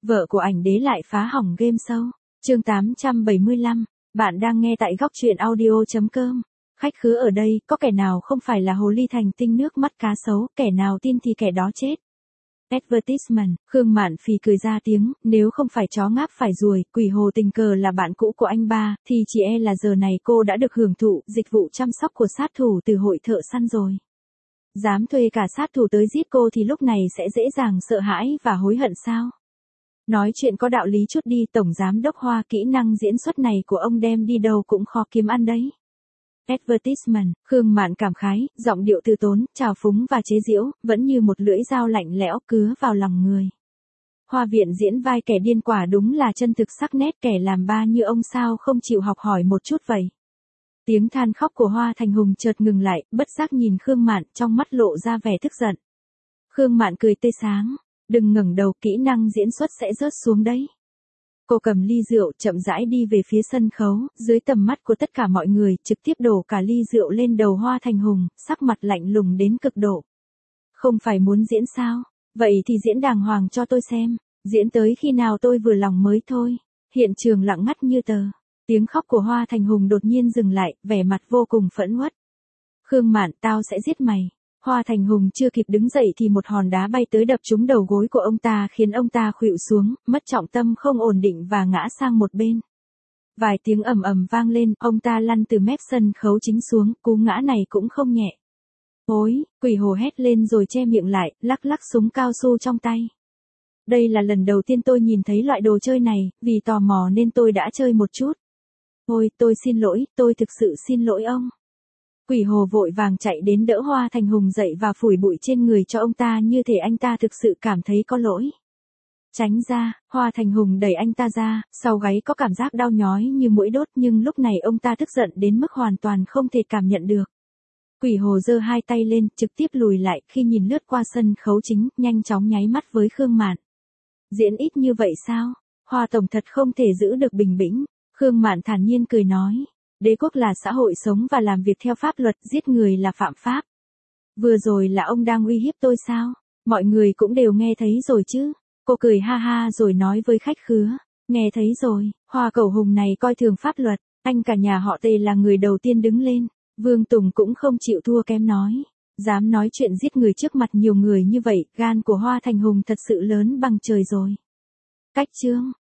Vợ của ảnh đế lại phá hỏng game show. Chương 875. Bạn đang nghe tại góc truyện audio.com. Khách khứa ở đây, có kẻ nào không phải là hồ ly thành tinh nước mắt cá sấu, kẻ nào tin thì kẻ đó chết. Advertisement. Khương Mạn phì cười ra tiếng, nếu không phải chó ngáp phải ruồi, Quỷ Hồ tình cờ là bạn cũ của anh ba, thì chỉ e là giờ này cô đã được hưởng thụ dịch vụ chăm sóc của sát thủ từ hội thợ săn rồi. Dám thuê cả sát thủ tới giết cô thì lúc này sẽ dễ dàng sợ hãi và hối hận sao? Nói chuyện có đạo lý chút đi, tổng giám đốc Hoa, kỹ năng diễn xuất này của ông đem đi đâu cũng khó kiếm ăn đấy. Advertisement. Khương Mạn cảm khái, giọng điệu từ tốn, trào phúng và chế giễu, vẫn như một lưỡi dao lạnh lẽo cứa vào lòng người. Hoa Viện diễn vai kẻ điên quả đúng là chân thực sắc nét, kẻ làm ba như ông sao không chịu học hỏi một chút vậy. Tiếng than khóc của Hoa Thành Hùng chợt ngừng lại, bất giác nhìn Khương Mạn, trong mắt lộ ra vẻ tức giận. Khương Mạn cười tươi sáng, đừng ngẩng đầu, kỹ năng diễn xuất sẽ rớt xuống đấy. Cô cầm ly rượu, chậm rãi đi về phía sân khấu, dưới tầm mắt của tất cả mọi người, trực tiếp đổ cả ly rượu lên đầu Hoa Thành Hùng, sắc mặt lạnh lùng đến cực độ. Không phải muốn diễn sao? Vậy thì diễn đàng hoàng cho tôi xem, diễn tới khi nào tôi vừa lòng mới thôi. Hiện trường lặng ngắt như tờ. Tiếng khóc của Hoa Thành Hùng đột nhiên dừng lại, vẻ mặt vô cùng phẫn uất. Khương Mạn, tao sẽ giết mày. Hoa Thành Hùng chưa kịp đứng dậy thì một hòn đá bay tới đập trúng đầu gối của ông ta, khiến ông ta khuỵu xuống, mất trọng tâm không ổn định và ngã sang một bên. Vài tiếng ầm ầm vang lên, ông ta lăn từ mép sân khấu chính xuống, cú ngã này cũng không nhẹ. Ôi, Quỷ Hồ hét lên rồi che miệng lại, lắc lắc súng cao su trong tay. Đây là lần đầu tiên tôi nhìn thấy loại đồ chơi này, vì tò mò nên tôi đã chơi một chút. Ôi, tôi xin lỗi, tôi thực sự xin lỗi ông. Quỷ Hồ vội vàng chạy đến đỡ Hoa Thành Hùng dậy và phủi bụi trên người cho ông ta, như thể anh ta thực sự cảm thấy có lỗi. Tránh ra, Hoa Thành Hùng đẩy anh ta ra, sau gáy có cảm giác đau nhói như mũi đốt, nhưng lúc này ông ta tức giận đến mức hoàn toàn không thể cảm nhận được. Quỷ Hồ giơ hai tay lên, trực tiếp lùi lại, khi nhìn lướt qua sân khấu chính, nhanh chóng nháy mắt với Khương Mạn. Diễn ít như vậy sao? Hoa tổng thật không thể giữ được bình tĩnh. Khương Mạn thản nhiên cười nói. Đế quốc là xã hội sống và làm việc theo pháp luật, giết người là phạm pháp. Vừa rồi là ông đang uy hiếp tôi sao? Mọi người cũng đều nghe thấy rồi chứ? Cô cười ha ha rồi nói với khách khứa. Nghe thấy rồi, Hoa Cẩu Hùng này coi thường pháp luật, anh cả nhà họ Tề là người đầu tiên đứng lên. Vương Tùng cũng không chịu thua kém nói. Dám nói chuyện giết người trước mặt nhiều người như vậy, gan của Hoa Thành Hùng thật sự lớn bằng trời rồi. Cách chương.